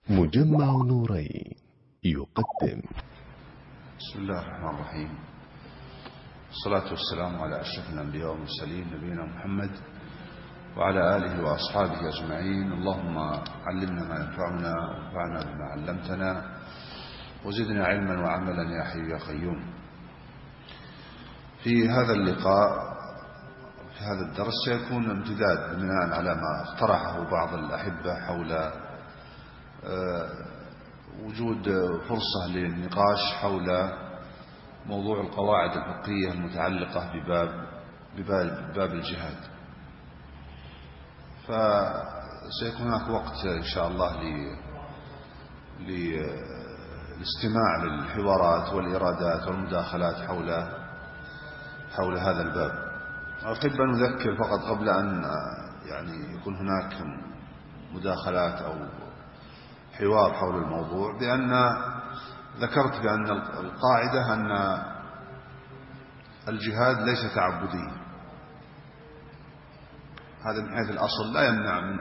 مجمع نورين يقدم. بسم الله الرحمن الرحيم، الصلاة والسلام على أشرف الأنبياء والمرسلين نبينا محمد وعلى آله وأصحابه أجمعين. اللهم علمنا ما ينفعنا وانفعنا بما علمتنا وزدنا علما وعملا يا حي يا قيوم. في هذا اللقاء في هذا الدرس سيكون امتداد بناء على ما اقترحه بعض الأحبة حول وجود فرصة للنقاش حول موضوع القواعد الفقهية المتعلقة بباب الجهاد. فسيكون هناك وقت إن شاء الله للاستماع للحوارات والإرادات والمداخلات حول هذا الباب. أحب أن أذكر فقط قبل أن يكون هناك مداخلات أو حوار حول الموضوع بأن ذكرت بأن القاعدة أن الجهاد ليس تعبدي. هذا من حيث الأصل لا يمنع من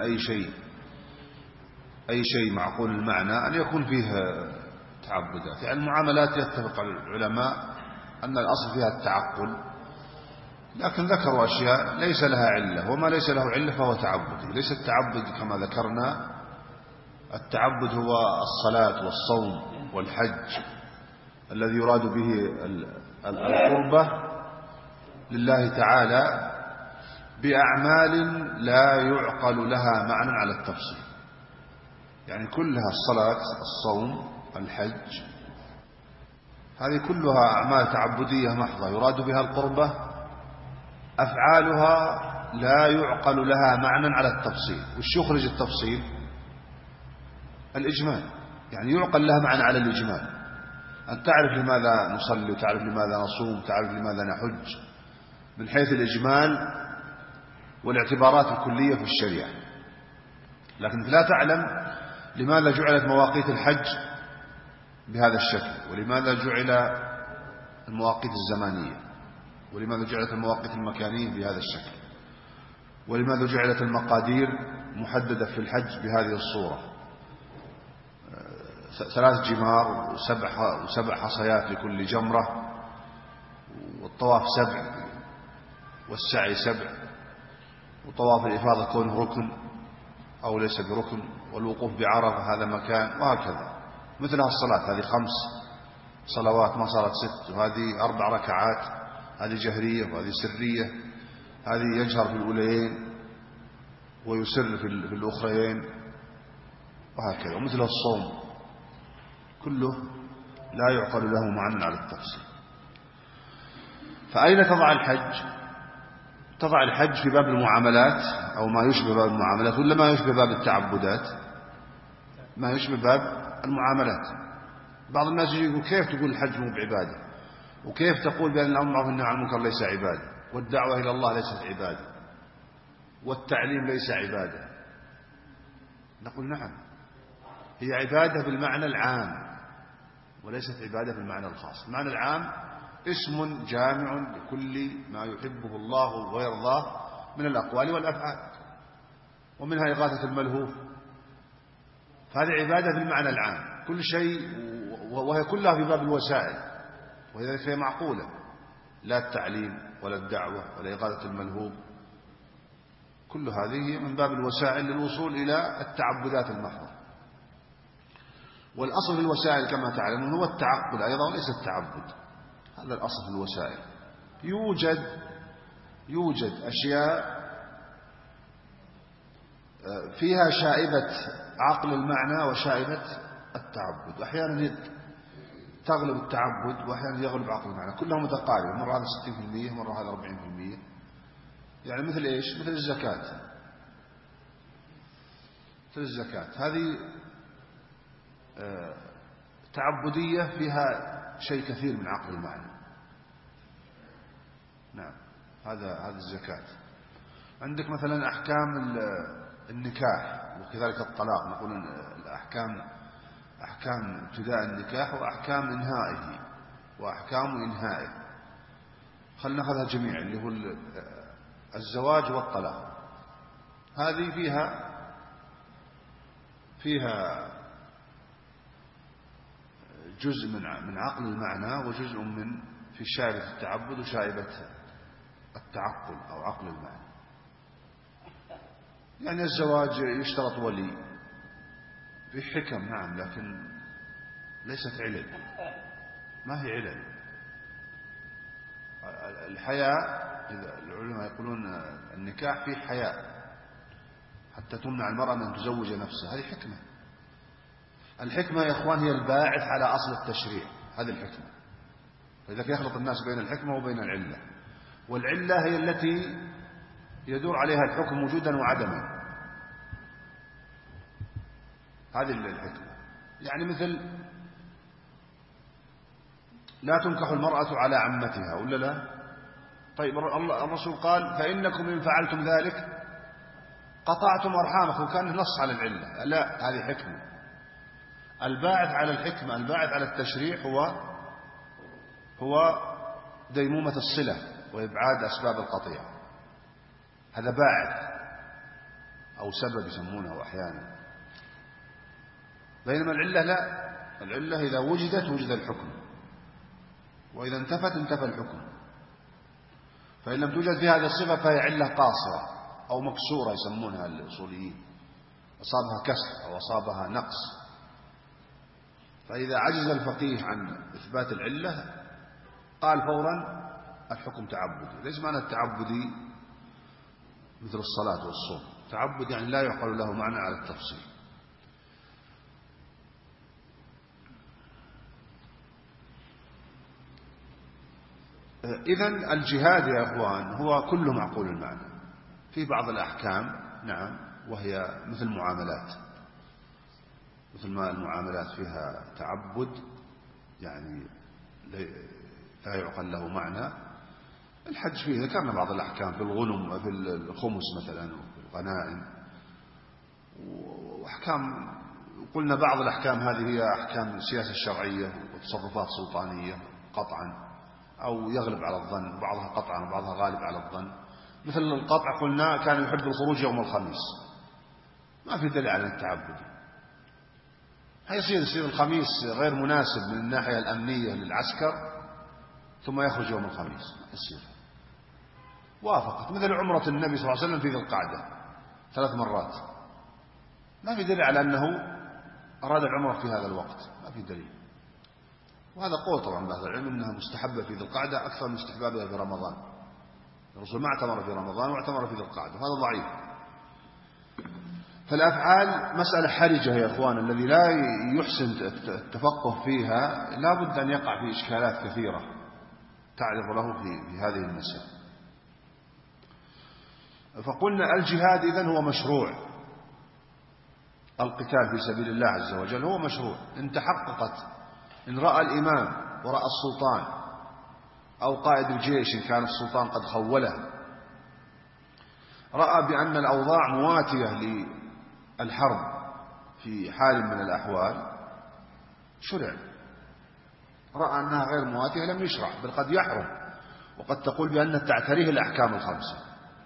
أي شيء معقول المعنى أن يكون فيه تعبدات. يعني المعاملات يتفق العلماء أن الأصل فيها التعقل، لكن ذكروا أشياء ليس لها علة، وما ليس له علة فهو تعبدي. ليس التعبد كما ذكرنا، التعبد هو الصلاة والصوم والحج الذي يراد به القربة لله تعالى بأعمال لا يعقل لها معنى على التفصيل. يعني كلها الصلاة الصوم الحج هذه كلها أعمال تعبدية محضة يراد بها القربة، أفعالها لا يعقل لها معنى على التفصيل. وش يخرج التفصيل؟ الإجمال. يعني يعقل لها معنى على الإجمال، أن تعرف لماذا نصلي وتعرف لماذا نصوم وتعرف لماذا نحج من حيث الإجمال والاعتبارات الكلية في الشريعة. لكن لا تعلم لماذا جعلت مواقيت الحج بهذا الشكل، ولماذا جعل المواقيت الزمانية، ولماذا جعلت المواقيت المكانية بهذا الشكل، ولماذا جعلت المقادير محددة في الحج بهذه الصورة، 3 جمار وسبع حصيات لكل جمرة، والطواف 7 والسعي 7، وطواف الإفاضة كونه ركن أو ليس بركن، والوقوف بعرفة هذا مكان، وهكذا. مثلها الصلاة، هذه 5 صلوات ما صارت 6، وهذه 4 ركعات، هذه جهرية وهذه سرية، هذه يجهر في الأوليين ويسر في الأخرين، وهكذا. ومثل الصوم كله لا يعقل له معنى على التفصيل. فأين تضع الحج؟ تضع الحج في باب المعاملات أو ما يشبه باب المعاملات، ولا ما يشبه باب التعبدات؟ ما يشبه باب المعاملات. بعض الناس يقول كيف تقول الحج مو بعبادة، وكيف تقول بأن الأمر بالمعروف والنهي عن المنكر ليس عبادة، والدعوة إلى الله ليست عبادة، والتعليم ليس عبادة؟ نقول نعم، هي عبادة بالمعنى العام وليست عبادة بالمعنى الخاص. المعنى العام اسم جامع لكل ما يحبه الله ويرضاه من الأقوال والأفعال، ومنها إغاثة الملهوف، فهذه عبادة بالمعنى العام كل شيء، وهي كلها في باب الوسائل، وهي هي معقولة، لا التعليم ولا الدعوة ولا إغاثة الملهوف، كل هذه من باب الوسائل للوصول إلى التعبدات المحضة. والأصل في الوسائل كما تعلمون هو التعقل أيضا وليس التعبد. هذا الأصل في الوسائل. يوجد أشياء فيها شائبة عقل المعنى وشائبة التعبد، وأحيانا تغلب التعبد وأحيانا يغلب عقل المعنى، كلها متقاربة، مرة هذا 60% مرة هذا 40%. يعني مثل إيش؟ مثل الزكاة. مثل الزكاة هذه تعبدية فيها شيء كثير من عقل المعنى. نعم، هذا الزكاة. عندك مثلا أحكام النكاح وكذلك الطلاق، نقول أحكام ابتداء النكاح وأحكام إنهائه وأحكام إنهائه. خلنا نأخذها جميعا، اللي هو الزواج والطلاق. هذه فيها جزء من عقل المعنى وجزء في شائبة التعبد وشائبة التعقل أو عقل المعنى. يعني الزواج يشترط ولي في حكم، نعم، لكن ليست علل، ما هي علل. الحياء العلماء يقولون النكاح فيه حياء حتى تمنع المرأة من أن تزوج نفسها، هذه حكمة. الحكمة يا إخوان هي الباعث على أصل التشريع، هذه الحكمة. فإذا يخلط الناس بين الحكمة وبين العلة، والعلة هي التي يدور عليها الحكم وجودا وعدما، هذه الحكمة. يعني مثل لا تنكح المرأة على عمتها ولا لا؟ طيب الرسول قال فإنكم إن فعلتم ذلك قطعتم أرحامكم، كان نص على العلة. لا، هذه حكمة. الباعث على الحكمة، الباعث على التشريع هو ديمومة الصلة وإبعاد أسباب القطيعة، هذا باعث أو سبب يسمونه أحيانا. بينما العلة لا، العلة إذا وجدت وجد الحكم، وإذا انتفت انتفى الحكم. فإن لم توجد في هذه الصفة فهي علة قاصرة أو مكسورة يسمونها الأصوليين، أصابها كسر أو أصابها نقص. فإذا عجز الفقيه عن إثبات العلة قال فورا الحكم تعبدي. ليس معنى التعبدي مثل الصلاة والصوم، تعبد يعني لا يعقل له معنى على التفصيل. إذن الجهاد يا إخوان هو كل معقول المعنى. في بعض الأحكام نعم، وهي مثل المعاملات، مثل ما المعاملات فيها تعبد يعني لا يعقل له معنى. الحج فيه ذكرنا بعض الأحكام في الغنم، في الخمس مثلا، وفي الغنائم، وأحكام قلنا بعض الأحكام هذه هي أحكام السياسة الشرعية وتصرفات سلطانية قطعا أو يغلب على الظن، بعضها قطعا وبعضها غالب على الظن. مثل القطع قلنا كان يحب الخروج يوم الخميس، ما في دليل على التعبد. يصير الخميس غير مناسب من الناحية الأمنية للعسكر ثم يخرج يوم الخميس، يصير وافقت. مثل عمرة النبي صلى الله عليه وسلم في ذي القعدة 3 مرات، ما في دليل على أنه أراد العمرة في هذا الوقت، ما في دليل. وهذا قول طبعا بعض العلم أنها مستحبة في ذي القعدة أكثر من استحبابها في رمضان. الرسول ما اعتمر في رمضان واعتمر في ذي القعدة، وهذا ضعيف. فالأفعال مسألة حرجة يا إخوان، الذي لا يحسن التفقه فيها لا بد أن يقع في إشكالات كثيرة تعرض له في هذه المسألة. فقلنا الجهاد إذن هو مشروع، القتال في سبيل الله عز وجل هو مشروع. إن تحققت، إن رأى الإمام ورأى السلطان أو قائد الجيش إن كان السلطان قد خوله، رأى بأن الأوضاع مواتية للحرب في حال من الأحوال شرع. رأى أنها غير مواتية لم يشرع، بل قد يحرم، وقد تقول بأن تعتريه الأحكام الخمسة.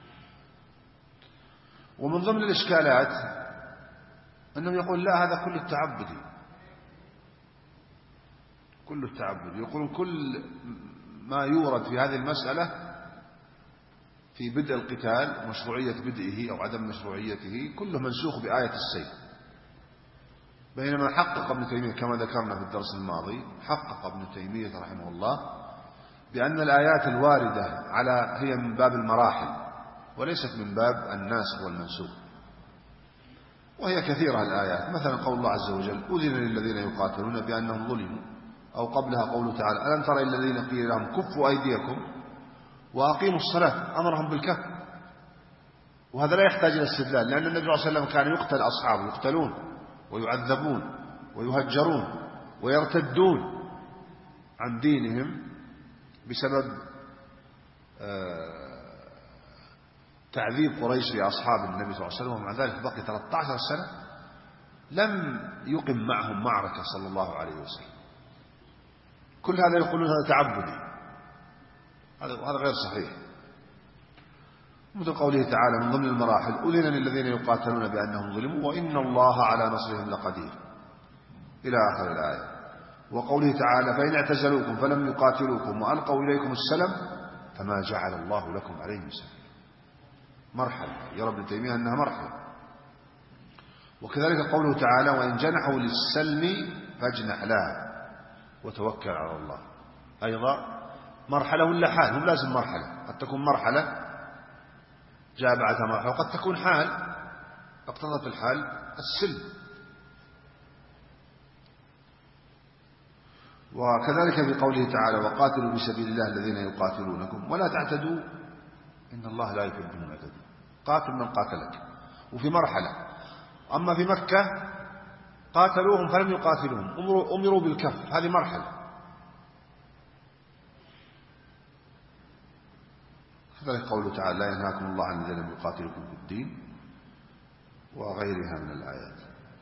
ومن ضمن الإشكالات أنه يقول لا، هذا كل التعبدي، كل التعبدي. يقولون كل ما يورد في هذه المسألة في بدء القتال، مشروعية بدئه أو عدم مشروعيته، كله منسوخ بآية السيف. بينما حقق ابن تيمية كما ذكرنا في الدرس الماضي، حقق ابن تيمية رحمه الله بأن الآيات الواردة هي من باب المراحل وليست من باب الناسخ والمنسوخ، وهي كثيرة الآيات. مثلا قول الله عز وجل أذن للذين يقاتلون بأنهم ظلموا، أو قبلها قوله تعالى ألم تر إلى الذين قيل لهم كفوا أيديكم وأقيموا الصلاة، أمرهم بالكف. وهذا لا يحتاج إلى استدلال، لأن النبي صلى الله عليه وسلم كان يقتل أصحابه، يقتلون ويعذبون ويهجرون ويرتدون عن دينهم بسبب تعذيب قريش لأصحاب النبي صلى الله عليه وسلم، ومع ذلك بقي 13 سنة لم يقم معهم معركة صلى الله عليه وسلم. كل هذا يقولون هذا تعبدي، هذا غير صحيح. مثل قوله تعالى من ضمن المراحل أذن للذين يقاتلون بأنهم ظلموا وإن الله على نصرهم لقدير، إلى آخر الآية. وقوله تعالى فإن اعتزلوكم فلم يقاتلوكم وألقوا إليكم السلم فما جعل الله لكم عليهم سبيلا. مرحلة، يرى ابن تيمية أنها مرحلة. وكذلك قوله تعالى وإن جنحوا للسلم فاجنح لها وتوكل على الله، أيضا مرحلة ولا حال؟ هم لازم مرحلة، قد تكون مرحلة جاء بعدها مرحلة، وقد تكون حال اقتضت الحال السلم. وكذلك في قوله تعالى وقاتلوا في سبيل الله الذين يقاتلونكم ولا تعتدوا إن الله لا يحب المعتدين. قاتل من قاتلك، وفي مرحلة. أما في مكة قاتلوهم فلم يقاتلوهم، أمروا بالكف، هذه مرحلة. كذلك قوله تعالى لا ينهاكم الله عن الذين لم يقاتلوكم في الدين وغيرها من الآيات.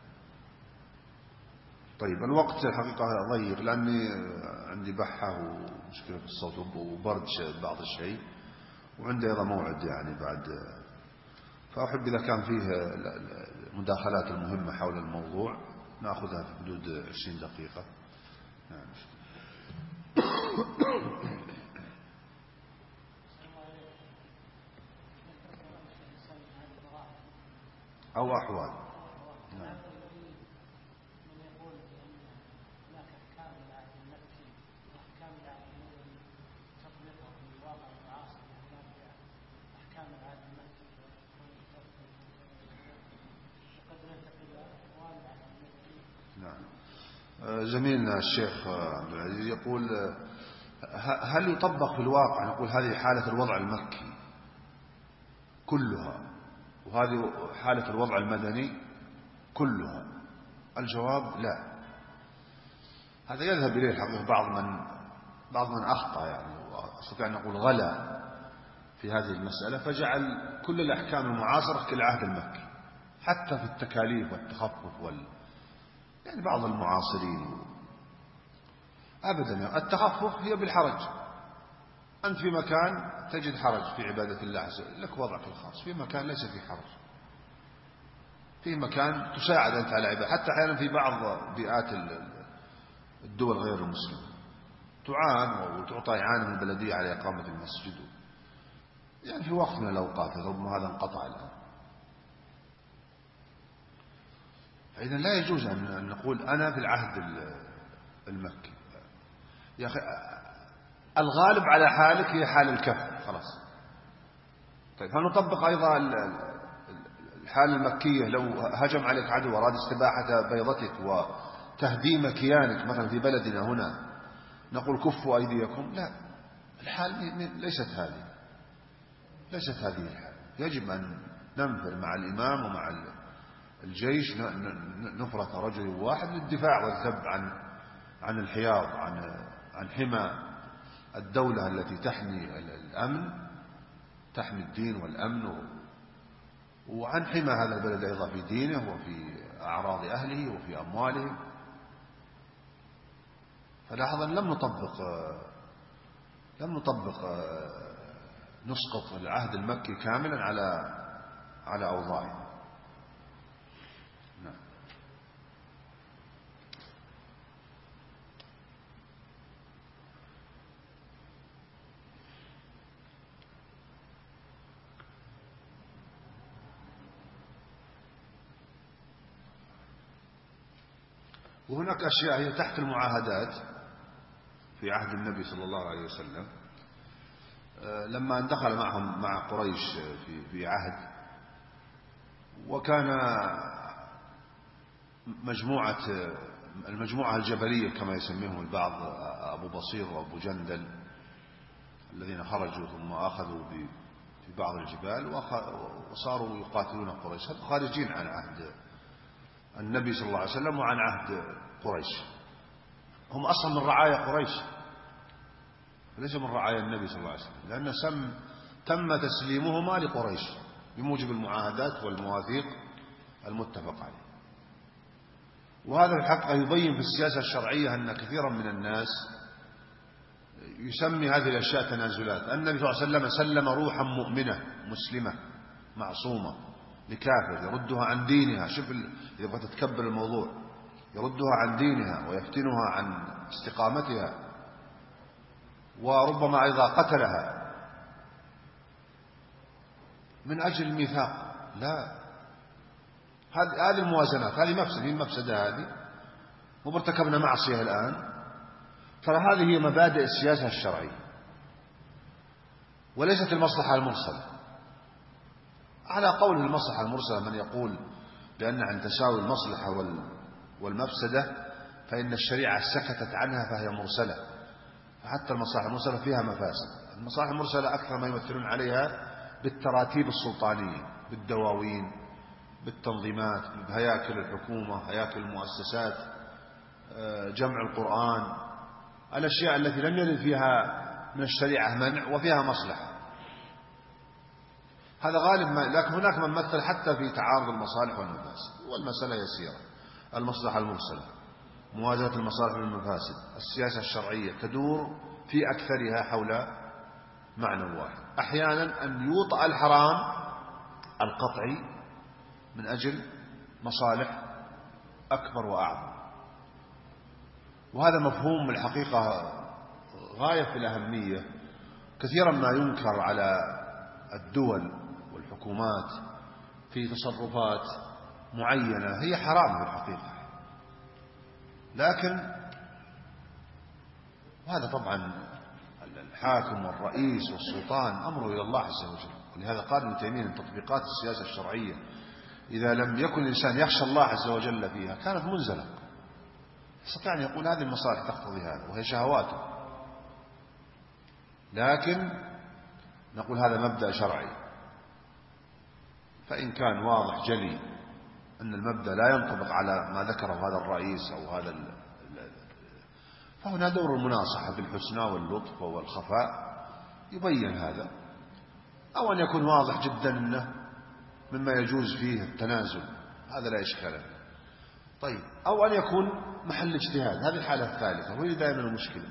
طيب الوقت الحقيقة ضيق لأني عندي بحة ومشكلة في الصوت وبرد بعض الشيء، وعندي أيضا موعد يعني بعد، فأحب إذا كان فيه المداخلات المهمة حول الموضوع نأخذها في حدود 20 دقيقة. أو أحوال. نعم. زميلنا الشيخ عبد العزيز يقول هل يطبق في الواقع، نقول هذه حالة الوضع المكي كلها وهذه حالة الوضع المدني كلها؟ الجواب لا. هذا يذهب إليه الحقيقة بعض من أخطأ، يعني أستطيع أن نقول غلا في هذه المسألة، فجعل كل الأحكام المعاصرة كالعهد المكي حتى في التكاليف والتخفف يعني بعض المعاصرين أبدا التخفف هي بالحرج. أنت في مكان تجد حرج في عبادة الله عز وجل، لك وضعك الخاص، في مكان ليس في حرج، في مكان تساعد أنت على عبادة. حتى أحيانا في بعض بيئات الدول غير المسلمة تعان وتعطى إعانة من البلدية على إقامة المسجد، يعني في وقت من الأوقات، ربما هذا انقطع الآن. فإذا لا يجوز أن نقول أنا في العهد المكي. يا أخي الغالب على حالك هي حال الكف خلاص. طيب هل نطبق أيضا الحالة المكية لو هجم عليك عدو وأراد استباحة بيضتك وتهديم كيانك مثلا في بلدنا هنا نقول كفوا أيديكم؟ لا، الحال ليست هذه الحال. يجب أن ننفر مع الإمام ومع الجيش نفرة رجل واحد للدفاع والذب عن الحياض، عن حمى الدولة التي تحمي الأمن، تحمي الدين والأمن، وعن حمى هذا البلد أيضا في دينه وفي أعراض أهله وفي أموالهم. فلاحظ أن لم نطبق نسقط العهد المكي كاملا على أوضاعه. نعم. وهناك أشياء هي تحت المعاهدات في عهد النبي صلى الله عليه وسلم، لما دخل مع قريش في عهد، وكان المجموعة الجبلية كما يسميهم البعض، أبو بصير وأبو جندل، الذين خرجوا ثم أخذوا في بعض الجبال وصاروا يقاتلون قريش، خارجين عن عهد النبي صلى الله عليه وسلم وعن عهد قريش. هم أصلا من رعايا قريش ليس من رعايا النبي صلى الله عليه وسلم، لأن تم تسليمهما لقريش بموجب المعاهدات والمواثيق المتفق عليه. وهذا الحق يبين في السياسة الشرعية أن كثيرا من الناس يسمي هذه الأشياء تنازلات. النبي صلى الله عليه وسلم سلم روحا مؤمنة مسلمة معصومة لكافر يردها عن دينها. شوف إذا بغيت تتكبر الموضوع، يردها عن دينها ويفتنها عن استقامتها، وربما أيضا قتلها من أجل الميثاق. لا، هذه الموازنات، هذه مفسدة هذه، وارتكبنا معصية الآن. ترى هذه هي مبادئ السياسة الشرعية، وليست المصلحة المرسلة. على قول المصلحة المرسلة من يقول بأن عن تساوي المصلحة والمفسدة فإن الشريعة سكتت عنها فهي مرسلة، فحتى المصالح المرسلة فيها مفاسد. المصالح المرسلة أكثر ما يمثلون عليها بالتراتيب السلطانية، بالدواوين، بالتنظيمات، بهياكل الحكومة، هياكل المؤسسات، جمع القرآن، الأشياء التي لم يرد فيها من الشريعة منع وفيها مصلحة. هذا غالب لكن هناك من مثل حتى في تعارض المصالح والمفاسد، والمسألة يسيرة. المصلحة المرسلة، موازنة المصالح والمفاسد، السياسة الشرعية تدور في أكثرها حول معنى واحد. أحيانا أن يوطأ الحرام القطعي من أجل مصالح أكبر وأعظم، وهذا مفهوم الحقيقة غاية في الأهمية. كثيرا ما ينكر على الدول والحكومات في تصرفات معينة هي حرام في الحقيقة، لكن وهذا طبعا الحاكم والرئيس والسلطان أمره إلى الله عز وجل. ولهذا قال ابن تيمية من تطبيقات السياسة الشرعية إذا لم يكن الإنسان يخشى الله عز وجل فيها كانت منزلة. يستطيع أن يقول هذه المصالح تقتضي هذا وهي شهواته، لكن نقول هذا مبدأ شرعي. فإن كان واضح جلي أن المبدأ لا ينطبق على ما ذكره هذا الرئيس أو هذا فهنا دور المناصحة بالحسنى واللطف والخفاء يبين هذا، أو أن يكون واضح جدا أنه مما يجوز فيه التنازل، هذا لا إشكال فيه. طيب، أو أن يكون محل اجتهاد، هذه الحالة الثالثة وهي دائما المشكلة.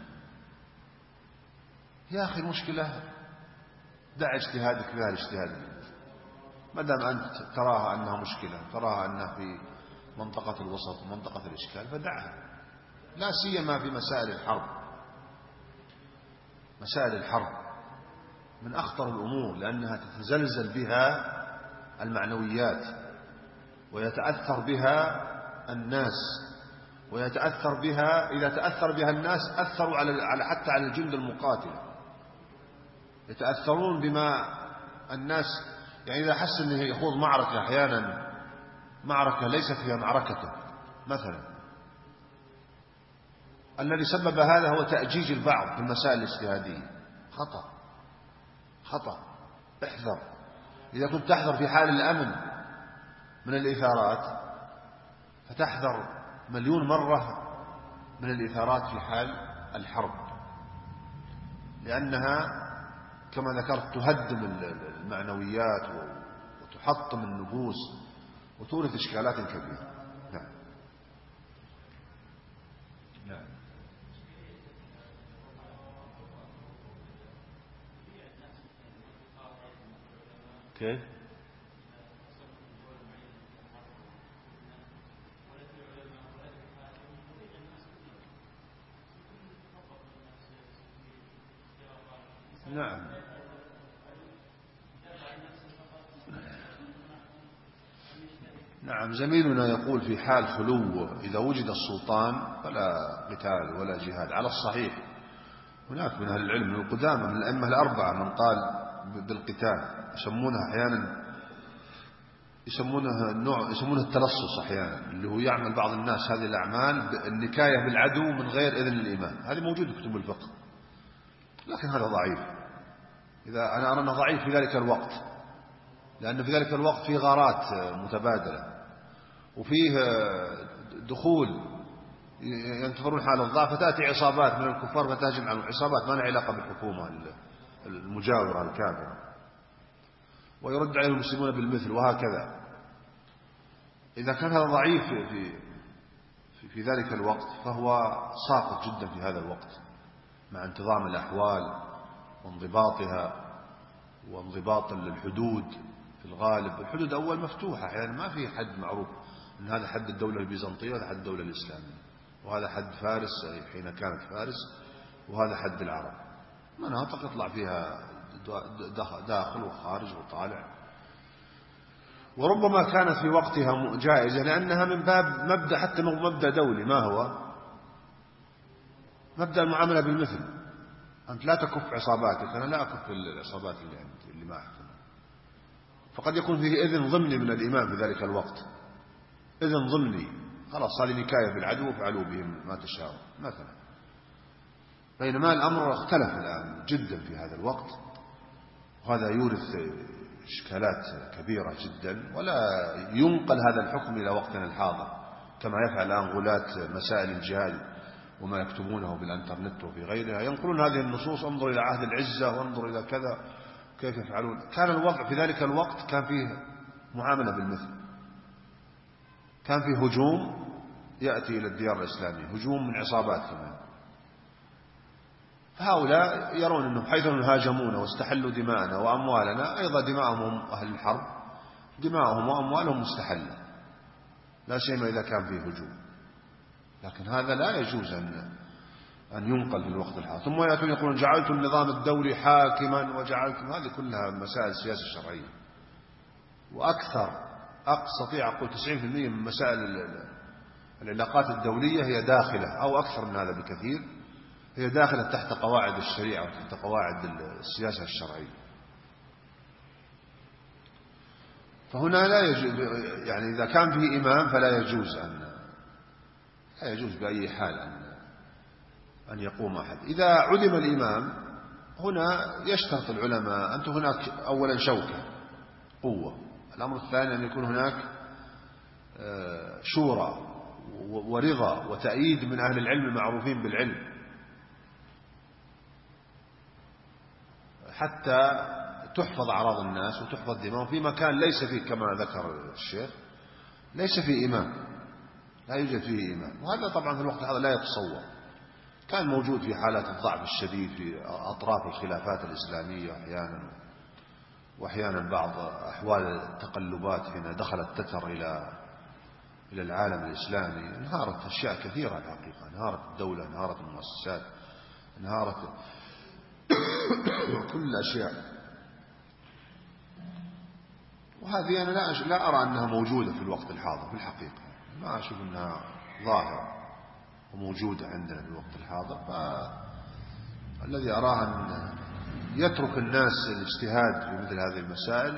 يا أخي المشكلة دع اجتهادك فيها الاجتهاد، ما دام أنت تراها أنها مشكلة، تراها أنها في منطقة الوسط ومنطقة الإشكال فدعها، لا سيما في مسائل الحرب. مسائل الحرب من أخطر الأمور لأنها تتزلزل بها المعنويات ويتأثر بها الناس، ويتأثر بها إذا تأثر بها الناس أثروا حتى على الجند المقاتل، يتأثرون بما الناس يعني إذا حس أنه يخوض معركة أحيانا معركة ليست هي معركته مثلا، الذي سبب هذا هو تأجيج البعض في المسائل الاجتهادية. خطأ. احذر. إذا كنت تحذر في حال الأمن من الإثارات فتحذر مليون مرة من الإثارات في حال الحرب، لأنها كما ذكرت تهدم المعنويات وتحطم النفوس وتورث إشكالات كبيرة. نعم. كيف؟ نعم. نعم، زميلنا يقول في حال خلو إذا وجد السلطان فلا قتال ولا جهاد على الصحيح. هناك من أهل العلم من القدامى من الأئمة الأربعة من قال بالقتال، يسمونها أحيانا يسمونه التلصص أحيانا، اللي هو يعمل بعض الناس هذه الأعمال النكاية بالعدو من غير إذن الإمام. هذه موجودة في كتب الفقه، لكن هذا ضعيف. إذا أنا أرى أنه ضعيف في ذلك الوقت، لأن في ذلك الوقت فيه غارات متبادلة وفيه دخول ينتظرون حال الضعف، فتأتي عصابات من الكفار فتهجم على عصابات ما لها علاقة بالحكومة المجاورة الكافرة ويرد عليهم المسلمون بالمثل، وهكذا. إذا كان هذا ضعيف في ذلك الوقت فهو ساقط جدا في هذا الوقت مع انتظام الأحوال وانضباطها وانضباط الحدود. في الغالب الحدود أول مفتوحة، يعني ما في حد معروف أن هذا حد الدولة البيزنطية وهذا حد الدولة الإسلامية، وهذا حد فارس حين كانت فارس، وهذا حد العرب. مناطق يطلع فيها داخل وخارج وطالع، وربما كانت في وقتها جائزة لأنها من باب مبدأ، حتى مبدأ دولي. ما هو مبدأ المعاملة بالمثل؟ أنت لا تكف عصاباتك، أنا لا أكف العصابات اللي عندي اللي ما أحكم. فقد يكون فيه إذن ضمني من الإمام في ذلك الوقت، إذن ضمني، خلاص صار نكاية بالعدو وفعلوا بهم ما تشاءوا مثلا. بينما الأمر اختلف الآن جدا في هذا الوقت، وهذا يورث إشكالات كبيرة جدا، ولا ينقل هذا الحكم إلى وقتنا الحاضر كما يفعل الآن غلاة مسائل الجهاد وما يكتبونه بالإنترنت وفي غيرها، ينقلون هذه النصوص، انظر إلى عهد العزة وانظر إلى كذا كيف يفعلون. كان الوضع في ذلك الوقت كان فيه معاملة بالمثل، كان فيه هجوم يأتي إلى الديار الإسلامية، هجوم من عصابات كمان. فهؤلاء يرون أنهم حيث هاجمونا واستحلوا دماءنا وأموالنا، أيضا دماءهم أهل الحرب دماءهم وأموالهم مستحلة، لا سيما إذا كان فيه هجوم. لكن هذا لا يجوز أن ينقل في الوقت الحاضر. ثم يأتون يقولون جعلت النظام الدولي حاكما وجعلتم، هذه كلها مسائل السياسة الشرعية، وأكثر أستطيع أقول 90% من مسائل العلاقات الدولية هي داخلة، أو أكثر من هذا بكثير، هي داخلة تحت قواعد الشريعة وتحت قواعد السياسة الشرعية. فهنا لا يجوز، يعني إذا كان فيه إمام فلا يجوز لا يجوز بأي حال أن يقوم أحد. إذا علم الإمام هنا يشترط العلماء أن تكون هناك أولا شوكة قوة، الأمر الثاني أن يكون هناك شورى ورضا وتأييد من أهل العلم المعروفين بالعلم، حتى تحفظ أعراض الناس وتحفظ دماءهم في مكان ليس فيه كما ذكر الشيخ ليس فيه إمام، لا يوجد فيه إمام. وهذا طبعا في الوقت هذا لا يتصور، كان موجود في حالات الضعف الشديد في أطراف الخلافات الإسلامية أحيانا، وأحيانا بعض أحوال التقلبات حين دخل التتر إلى العالم الإسلامي، انهارت أشياء كثيرة الحقيقة، انهارت الدولة، انهارت المؤسسات، انهارت كل الأشياء. وهذه أنا لا أرى أنها موجودة في الوقت الحاضر في الحقيقة، ما أشوف أنها ظاهرة وموجودة عندنا في الوقت الحاضر. فالذي أراه أن يترك الناس الاجتهاد في مثل هذه المسائل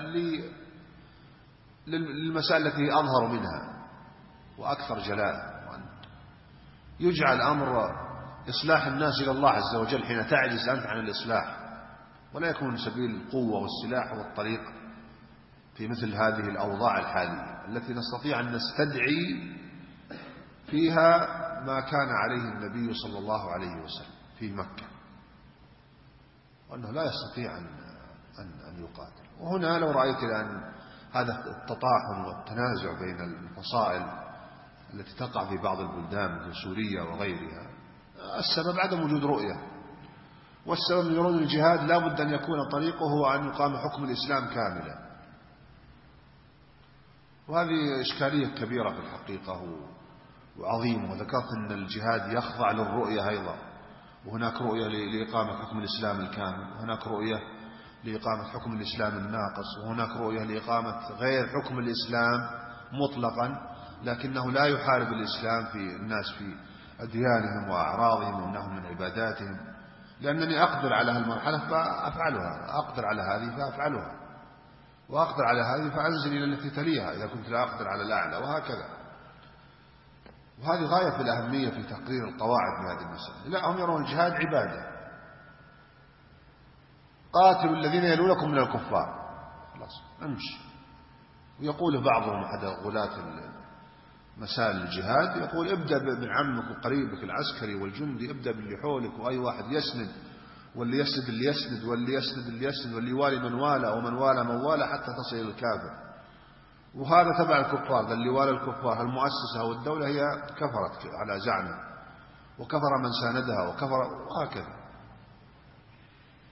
للمسائل التي أظهر منها وأكثر جلاء، وأن يجعل أمر إصلاح الناس إلى الله عز وجل حين تعجز أنت عن الإصلاح، ولا يكون سبيل القوة والسلاح والطريق في مثل هذه الأوضاع الحالية التي نستطيع أن نستدعي فيها ما كان عليه النبي صلى الله عليه وسلم في مكة، وأنه لا يستطيع أن يقاتل. وهنا لو رأيت الآن هذا التطاحن والتنازع بين الفصائل التي تقع في بعض البلدان مثل سوريا وغيرها، السبب عدم وجود رؤية، والسبب من يرون الجهاد لا بد أن يكون طريقه هو أن يقام حكم الإسلام كاملا. وهذه إشكالية كبيرة في الحقيقة وعظيمة. وذكرت أن الجهاد يخضع للرؤية أيضا، وهناك رؤية لإقامة حكم الإسلام الكامل، وهناك رؤية لإقامة حكم الإسلام الناقص، وهناك رؤية لإقامة غير حكم الإسلام مطلقا، لكنه لا يحارب الإسلام في الناس في أديانهم وأعراضهم ومنعهم من عباداتهم، لأنني أقدر على هالمرحلة فأفعلها، أقدر على هذه فأفعلها، وأقدر على هذه فأنزل إلى التي تليها إذا كنت لا أقدر على الأعلى، وهكذا. وهذه غاية في الأهمية في تقرير القواعد في هذه المسألة. لا، هم يرون الجهاد عبادة، قاتلوا الذين يلونكم من الكفار، خلاص امشي. ويقول بعضهم أحد غلاة مسائل الجهاد، يقول ابدأ بابن عمك وقريبك العسكري والجندي، ابدأ باللي حولك، وأي واحد يسند، واللي يسند اللي يسند، واللي يسند اللي يسند، واللي يوالي من والى، ومن والى من والى، حتى تصل إلى الكافر. وهذا تبع الكفار، اللي والى الكفار، المؤسسة أو الدولة هي كفرت على زعمه، وكفر من ساندها، وكفر، وهكذا.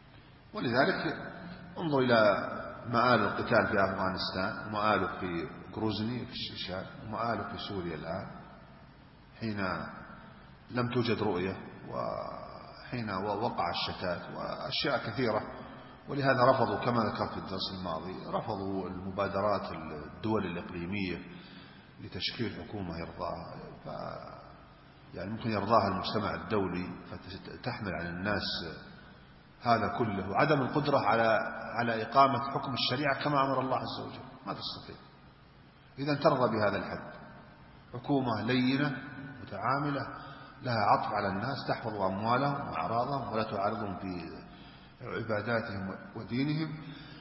ولذلك انظر إلى مآل القتال في أفغانستان، ومآله في جروزني في الشيشان ومآله في سوريا الآن حين لم توجد رؤية وحين وقع الشتات وأشياء كثيرة. ولهذا رفضوا كما ذكرت في الدرس الماضي رفضوا المبادرات الدول الإقليمية لتشكيل حكومة يرضاها، يعني ممكن يرضاها المجتمع الدولي فتحمل على الناس هذا كله، وعدم القدرة على إقامة حكم الشريعة كما أمر الله عز وجل ما تستطيع. إذا ترضى بهذا الحد حكومة لينة متعاملة لها عطف على الناس تحفظ أموالهم وأعراضهم ولا تعارضهم في عباداتهم ودينهم،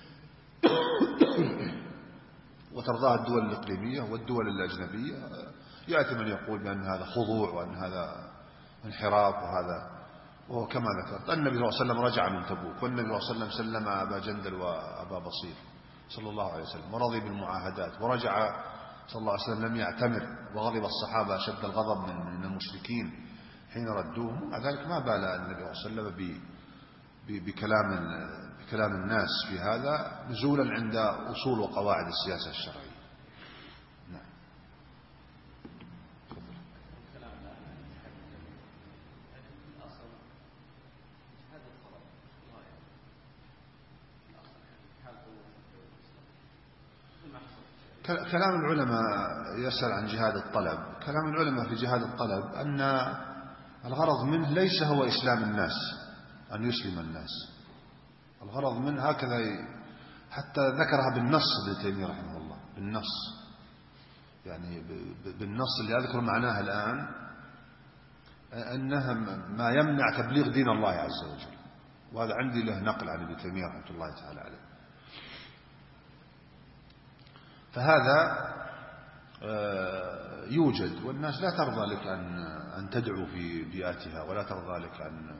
وترضاها الدول الإقليمية والدول الأجنبية. يأتي من يقول بأن هذا خضوع وأن هذا انحراف وهو كما ذكرت النبي صلى الله عليه وسلم رجع من تبوك والنبي صلى الله عليه وسلم سلم أبا جندل وأبا بصير صلى الله عليه وسلم ورضي بالمعاهدات، ورجع صلى الله عليه وسلم لم يعتمر وغضب الصحابة أشد الغضب من المشركين حين ردوهم، ومع ذلك ما بال النبي صلى الله عليه وسلم بكلام الناس في هذا نزولا عند أصول وقواعد السياسة الشرعية. نعم. كلام العلماء يسأل عن جهاد الطلب. كلام العلماء في جهاد الطلب أن الغرض منه ليس هو إسلام الناس أن يسلم الناس، الغرض منه هكذا حتى ذكرها بالنص ابن تيمية رحمه الله بالنص، يعني بالنص اللي أذكر معناها الآن أنها ما يمنع تبليغ دين الله عز وجل، وهذا عندي له نقل عن ابن تيمية رحمه الله تعالى عليه. فهذا يوجد والناس لا ترضى لك أن تدعو في بيئتها ولا ترضى لك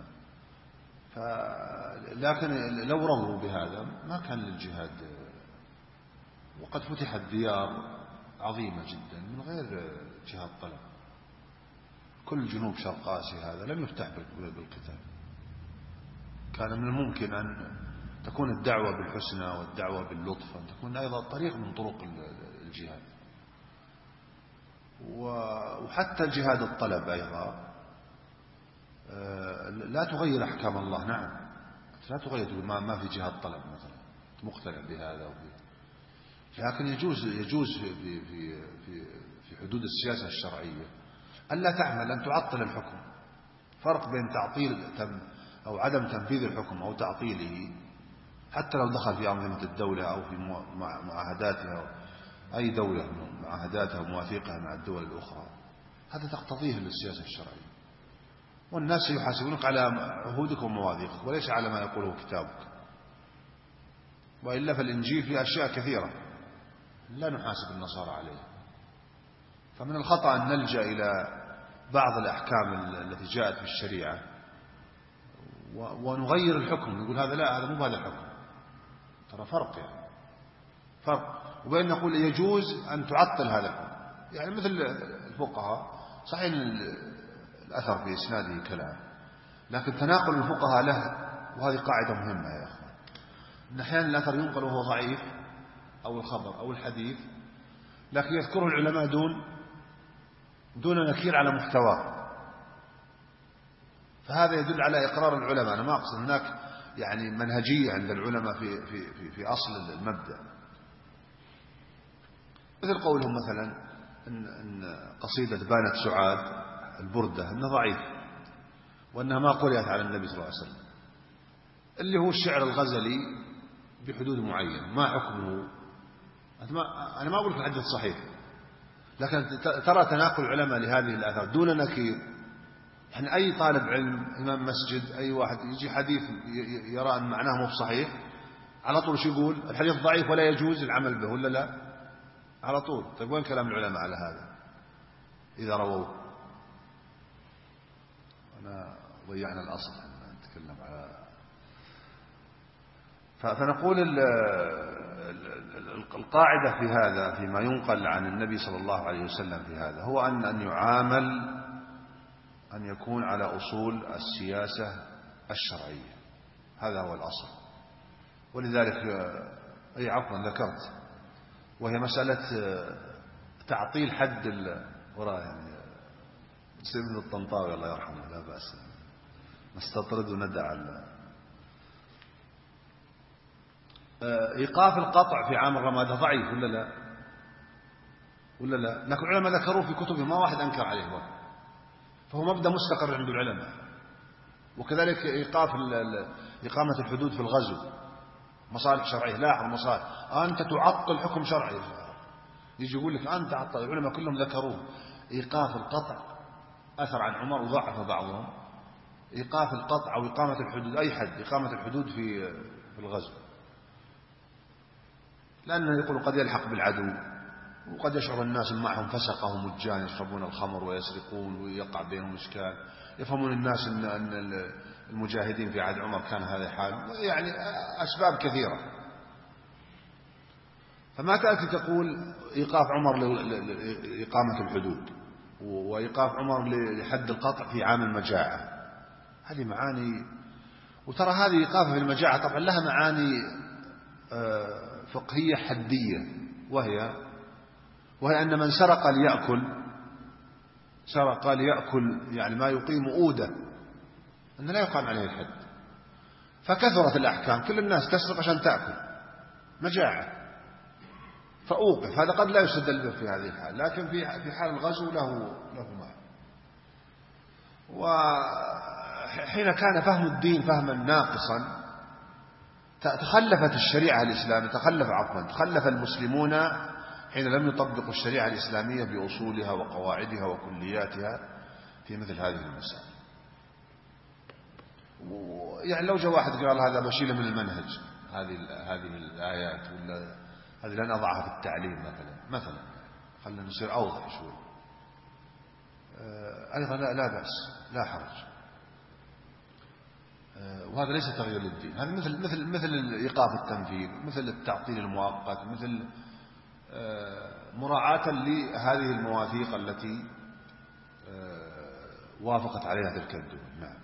لكن لو رضوا بهذا ما كان للجهاد، وقد فتحت ديار عظيمة جدا من غير جهاد طلب. كل جنوب شرق آسيا هذا لم يفتح بالقتال، كان من الممكن أن تكون الدعوة بالحسنى والدعوة باللطف أن تكون أيضا طريق من طرق الجهاد. وحتى الجهاد الطلب أيضا لا تغير أحكام الله. نعم لا تغير ما في جهاد طلب مثلا مقتنع بهذا لكن يجوز في حدود السياسة الشرعية ألا تعمل أن تعطل الحكم. فرق بين تعطيل أو عدم تنفيذ الحكم أو تعطيله حتى لو دخل في أنظمة الدولة أو في معاهداتها، أي دولة معاهداتها ومواثيقها مع الدول الأخرى، هذا تقتضيه للسياسة الشرعية. والناس يحاسبونك على عهودك ومواثيقك وليس على ما يقوله كتابك، وإلا فالإنجيل فيه أشياء كثيرة لا نحاسب النصارى عليها. فمن الخطأ أن نلجأ إلى بعض الأحكام التي جاءت في الشريعة ونغير الحكم، نقول هذا لا، هذا مو هذا الحكم. ترى فرق، يعني فرق وبين نقول يجوز أن تعطل هذا الحكم. يعني مثل الفقهاء صحيح الأثر في إسناده كلام، لكن تناقل الفقهاء له، وهذه قاعدة مهمة يا أخوان، أن أحيانا الأثر ينقل وهو ضعيف أو الخبر أو الحديث، لكن يذكره العلماء دون نكير على محتواه. فهذا يدل على إقرار العلماء. أنا ما أقصد هناك يعني منهجية عند العلماء في أصل المبدأ، مثل قولهم مثلا إن قصيدة بانت سعاد البردة أنها ضعيف وأنها ما قرأت على النبي صلى الله عليه وسلم، اللي هو الشعر الغزلي بحدود معينة. ما حكمه؟ أنا ما أقول في الحديث صحيح، لكن ترى تناقل العلماء لهذه الآثار دون نكير. يعني أي طالب علم إمام مسجد أي واحد يجي حديث يرى أن معناه مو صحيح على طول شو يقول؟ الحديث ضعيف ولا يجوز العمل به ولا لا؟ على طول. طيب وين كلام العلماء على هذا إذا رووه؟ أنا ضيعنا الأصل نتكلم على. فنقول القاعدة في هذا فيما ينقل عن النبي صلى الله عليه وسلم في هذا هو أن يعامل أن يكون على أصول السياسة الشرعية، هذا هو الأصل. ولذلك أي عفوا ذكرت، وهي مسألة تعطيل حد وراء يعني سيدنا الطنطاوي الله يرحمه لا بأس نستطرد وندع إيقاف القطع في عام الرمادة ضعيف ولا لا لكن العلماء ذكروه في كتبهم ما واحد أنكر عليه فهو مبدأ مستقر عند العلماء. وكذلك إقامة الحدود في الغزو مصالح شرعية. لاحظ مصالح أنت تعطل حكم شرعي يجي يقول لك أنت تعطل. العلماء كلهم ذكروه. إيقاف القطع أثر عن عمر وضعف بعضهم. إيقاف القطع أو إقامة الحدود أي حد إقامة الحدود في الغزو لأنه يقول قد يلحق بالعدو وقد يشعر الناس معهم فسقة ومجان يشربون الخمر ويسرقون ويقع بينهم إشكال. يفهمون الناس أن المجاهدين في عهد عمر كان هذا حال يعني أسباب كثيرة. فما تأتي تقول إيقاف عمر لإقامة الحدود وإيقاف عمر لحد القطع في عام المجاعة. هذه معاني. وترى هذه إيقافة في المجاعة طبعا لها معاني فقهية حدية وهي أن من سرق ليأكل يعني ما يقيم أودة أن لا يقام عليه الحد. فكثرت الأحكام كل الناس تسرق عشان تأكل مجاعة فأوقف. هذا قد لا يستدل به في هذه الحال لكن في حال الغزو له معنى. وحين كان فهم الدين فهما ناقصا تخلفت الشريعة الإسلامية تخلف المسلمون حين لم يطبقوا الشريعة الإسلامية بأصولها وقواعدها وكلياتها في مثل هذه المسائل. يعني لو جاء واحد قال هذا بشيله من المنهج هذه الآيات ولا هذه لن أضعها في التعليم مثلا خلنا نصير أوضح شوي أيضا لا بأس لا حرج. وهذا ليس تغيير للدين. هذا مثل إيقاف التنفيذ مثل التعطيل المؤقت مثل مراعاة لهذه المواثيق التي وافقت عليها تلك الدول. نعم.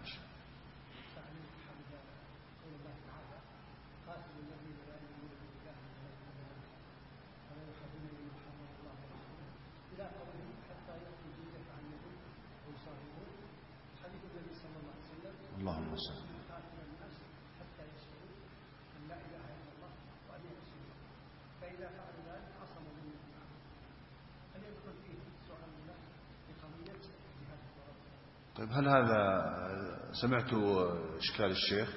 اللهم صل. طيب هل هذا سمعت إشكال الشيخ؟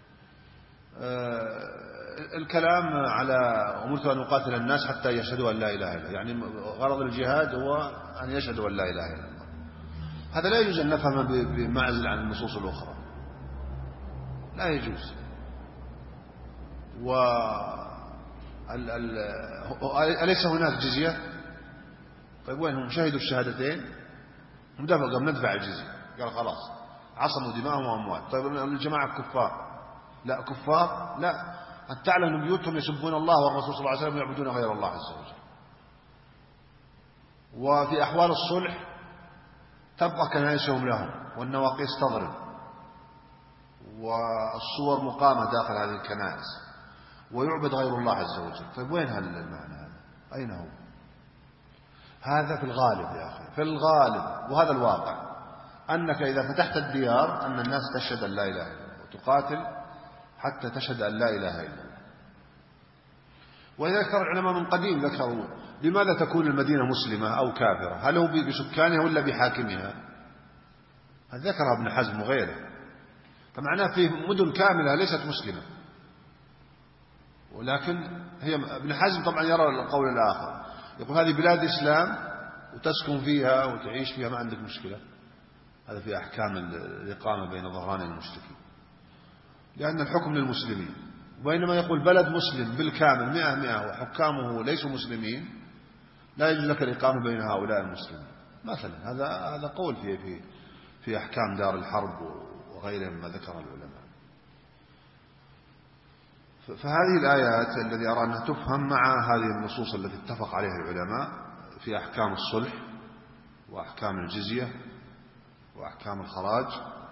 الكلام على أمرت أن أقاتل الناس حتى يشهدوا أن لا إله إلا الله يعني غرض الجهاد هو أن يشهدوا أن لا إله إلا الله. هذا لا يجوز أن نفهم بمعزل عن النصوص الأخرى لا يجوز. أليس هناك جزية؟ طيب وين هم شهدوا الشهادتين هم ندفع الجزية قال خلاص عصموا دماءهم وأموال. طيب الجماعة كفار لا كفار لا أن تعلم أن بيوتهم يسبون الله والرسول صلى الله عليه وسلم ويعبدون غير الله عز وجل. وفي أحوال الصلح تبقى كنائسهم لهم والنواقيس تضرب والصور مقامة داخل هذه الكنائس ويعبد غير الله عز وجل. طيب وين المعنى هذا؟ أين هو؟ هذا في الغالب يا أخي في الغالب وهذا الواقع أنك إذا فتحت الديار أن الناس تشهد أن لا إله إلا الله وتقاتل حتى تشهد أن لا إله إلا الله. وإذا ذكر العلماء من قديم ذكروا لماذا تكون المدينة مسلمة أو كافرة هل هو بسكانها ولا بحاكمها؟ هذا ذكرها ابن حزم وغيره. فمعناه في مدن كاملة ليست مسلمة ولكن هي ابن حزم طبعا يرى القول الآخر يقول هذه بلاد إسلام وتسكن فيها وتعيش فيها ما عندك مشكلة. هذا في أحكام الإقامة بين ظهران المشركين لأن الحكم للمسلمين. وبينما يقول بلد مسلم بالكامل 100 وحكامه ليسوا مسلمين لا يجوز لك الإقامة بين هؤلاء المسلمين مثلا. هذا قول في أحكام دار الحرب وغيرها مما ذكر العلماء. فهذه الآيات الذي أرى أنها تفهم مع هذه النصوص التي اتفق عليها العلماء في أحكام الصلح وأحكام الجزية وأحكام الخراج.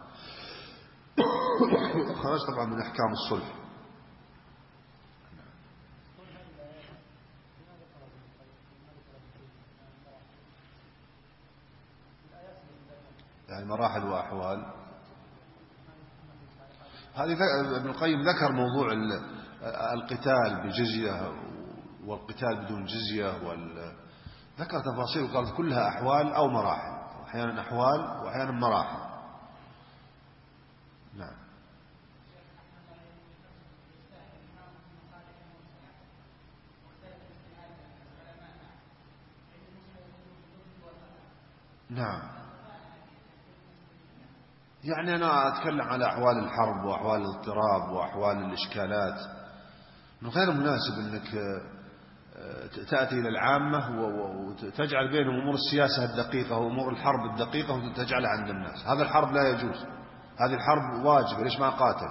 الخراج طبعا من أحكام الصلح. مراحل وأحوال. هذه ابن القيم ذكر موضوع القتال بجزية والقتال بدون جزية، ذكر تفاصيل وقال كلها أحوال أو مراحل، أحيانا أحوال وأحيانا مراحل. نعم. نعم. يعني أنا أتكلم على أحوال الحرب وأحوال الاضطراب وأحوال الإشكالات، من غير مناسب أنك تأتي إلى العامة وتجعل بينهم أمور السياسة الدقيقة وأمور الحرب الدقيقة وتجعلها عند الناس. هذا الحرب لا يجوز، هذه الحرب واجبة، ليش ما قاتل؟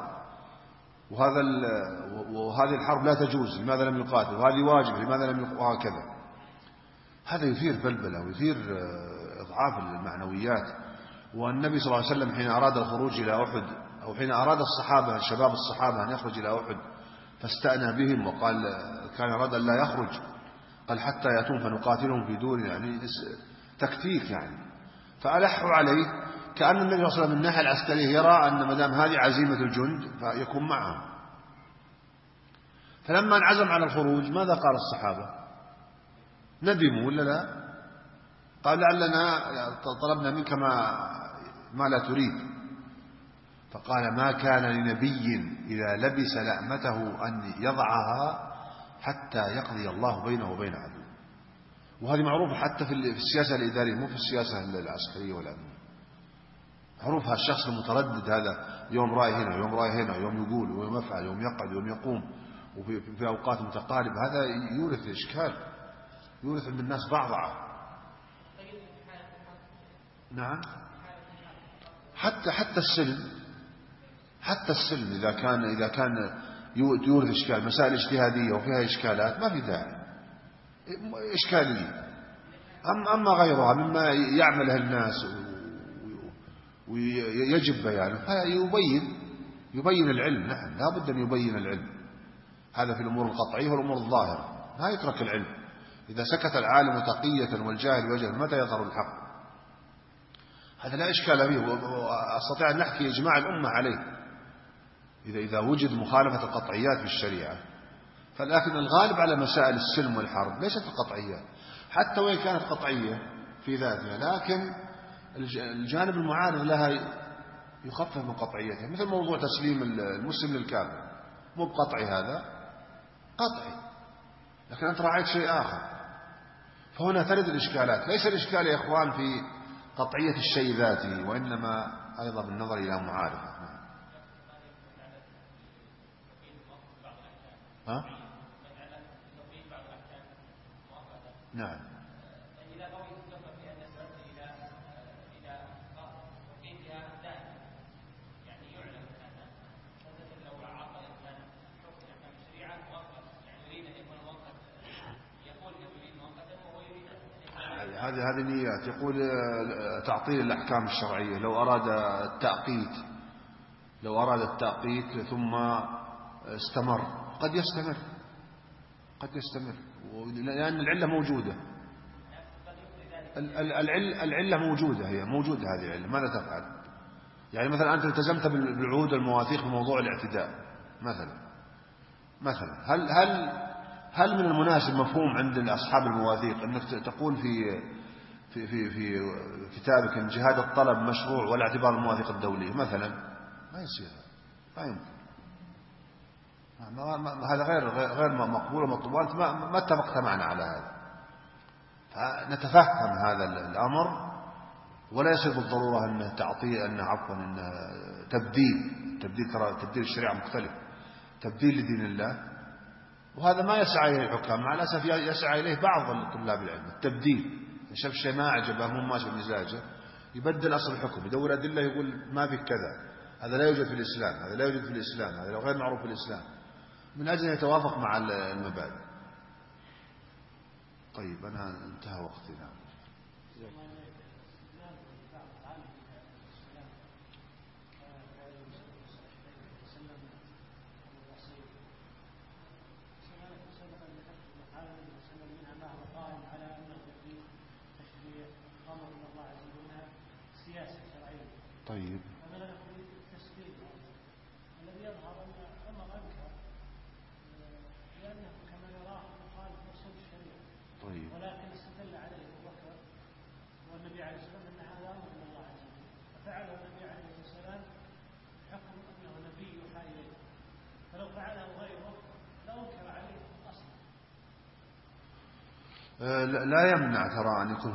وهذه الحرب لا تجوز، لماذا لم يقاتل؟ وهذه واجبة، لماذا لم يقاتل؟ وهكذا. هذا يثير بلبلة ويثير إضعاف المعنويات. والنبي صلى الله عليه وسلم حين أراد الخروج إلى أحد، أو حين أراد الصحابة شباب الصحابة أن يخرج إلى أحد فاستأنى بهم وقال كان أراد أن لا يخرج، قال حتى يأتون فنقاتلهم في دور، يعني تكتيك يعني. فألحوا عليه كأن النبي صلى الله عليه وسلم من الناحية العسكرية يرى أن مدام هذه عزيمة الجند فيكون معهم. فلما انعزم على الخروج ماذا قال الصحابة؟ ندموا ولا لا؟ قال لعلنا طلبنا منك ما لا تريد. فقال ما كان لنبي إذا لبس لأمته أن يضعها حتى يقضي الله بينه وبين عدوه. وهذه معروفة حتى في السياسة الإدارية، مو في السياسة العسكرية والأمنية. معروفها الشخص المتردد هذا يوم رأي هنا يوم رأي هنا، يوم يقول ويوم يفعل، يوم يقعد ويوم يقوم، وفي أوقات متقاربة. هذا يورث إشكال، يورث عند الناس بعضعة. نعم. حتى السلم إذا كان يورث إشكال، مسائل اجتهادية وفيها إشكالات ما في داعي إشكالية. أما غيرها مما يعملها الناس ويجب بيانه يبين العلم. نعم لا بد أن يبين العلم، هذا في الأمور القطعية والأمور الظاهرة، ما يترك العلم. إذا سكت العالم تقية والجاهل وجهل متى يظهر الحق؟ هذا لا إشكال فيه، وأستطيع أن نحكي إجماع الأمة عليه إذا وجد مخالفة القطعيات في الشريعة. فلكن الغالب على مسائل السلم والحرب ليست القطعيات، حتى وإن كانت قطعية في ذاتها، لكن الجانب المعارض لها يخفف من قطعيتها، مثل موضوع تسليم المسلم للكافر، مو بقطعي، هذا قطعي، لكن أنت رأيت شيء آخر. فهنا ترد الإشكالات. ليس الإشكال يا إخوان في قطعية الشيء ذاته، وإنما أيضا بالنظر إلى معارضة. ها؟ نعم. هذه نيات. يقول تعطيل الأحكام الشرعية، لو أراد التأقيت ثم استمر، قد يستمر لأن العلة موجودة. العلة موجودة، هي موجودة هذه العلة. ماذا تفعل؟ يعني مثلا أنت التزمت بالعهود المواثيق في موضوع الاعتداء مثلا هل من المناسب مفهوم عند أصحاب المواثيق أنك تقول في كتابك أن جهاد الطلب مشروع ولا اعتبار المواثيق الدولية مثلا؟ ما يصير، ما يمكن. هذا غير مقبول ومطلوب، وأنت ما اتفقت معنا على هذا. فنتفهم هذا الأمر، ولا يصير بالضرورة أنه أنه تبديل الشريعة مختلف، تبديل لدين الله. وهذا ما يسعى إليه الحكام، مع الأسف يسعى إليه بعض طلاب العلم، التبديل. شاف شيء ما عجبه، مو ماشي بمزاجه، يبدل أصل الحكم، يدور أدلة، يقول ما في كذا، هذا لا يوجد في الإسلام، هذا لا يوجد في الإسلام، هذا غير معروف في الإسلام، من أجل أن يتوافق مع المبادئ. طيب أنا انتهى وقتي. نعم. سياسة شرعية طيب. الذي يظهر أن عمر أنكر لأنه كما يراه مخالف أصول الشريعة. طيب. ولكن استدل عليه أبو بكر والنبي عليه الصلاة والسلام أن هذا أمر من الله عز وجل، ففعله النبي عليه الصلاة والسلام بحكم أنه نبي يوحى إليه، فلو فعله غيره لأنكر عليه أصلا. لا يمنع ترى أن يكون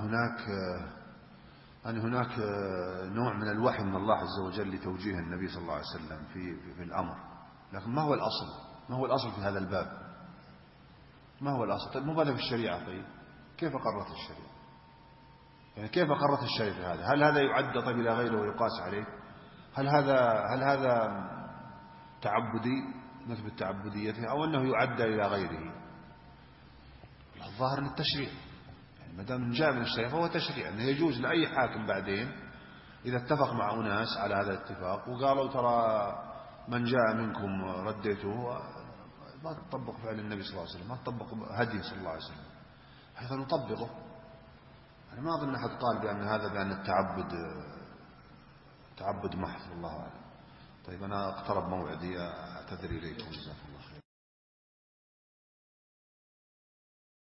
هناك نوع من الوحي من الله عز وجل لتوجيه النبي صلى الله عليه وسلم في الأمر، لكن ما هو الأصل؟ ما هو الأصل في هذا الباب؟ ما هو الأصل؟ طيب مو هذا في الشريعة؟ طيب كيف قررت الشريعة؟ يعني كيف قررت الشريعة في هذا؟ هل هذا يعد طيب إلى غيره ويقاس عليه؟ هل هذا تعبدي مثل التعبدية، أو أنه يعدى إلى غيره؟ الظاهر للتشريع، يعني ما دام جاء من الشريعة فهو تشريع، أنه يجوز لأي حاكم بعدين إذا اتفق مع أناس على هذا الاتفاق وقالوا ترى من جاء منكم رديته، ما تطبق فعل النبي صلى الله عليه وسلم، ما تطبق هدي صلى الله عليه وسلم، حيث نطبقه. أنا ما أظن أحد قال بأن التعبد محض، الله أعلم. طيب أنا اقترب موعدي، أعتذر إليكم، جزاكم الله خير.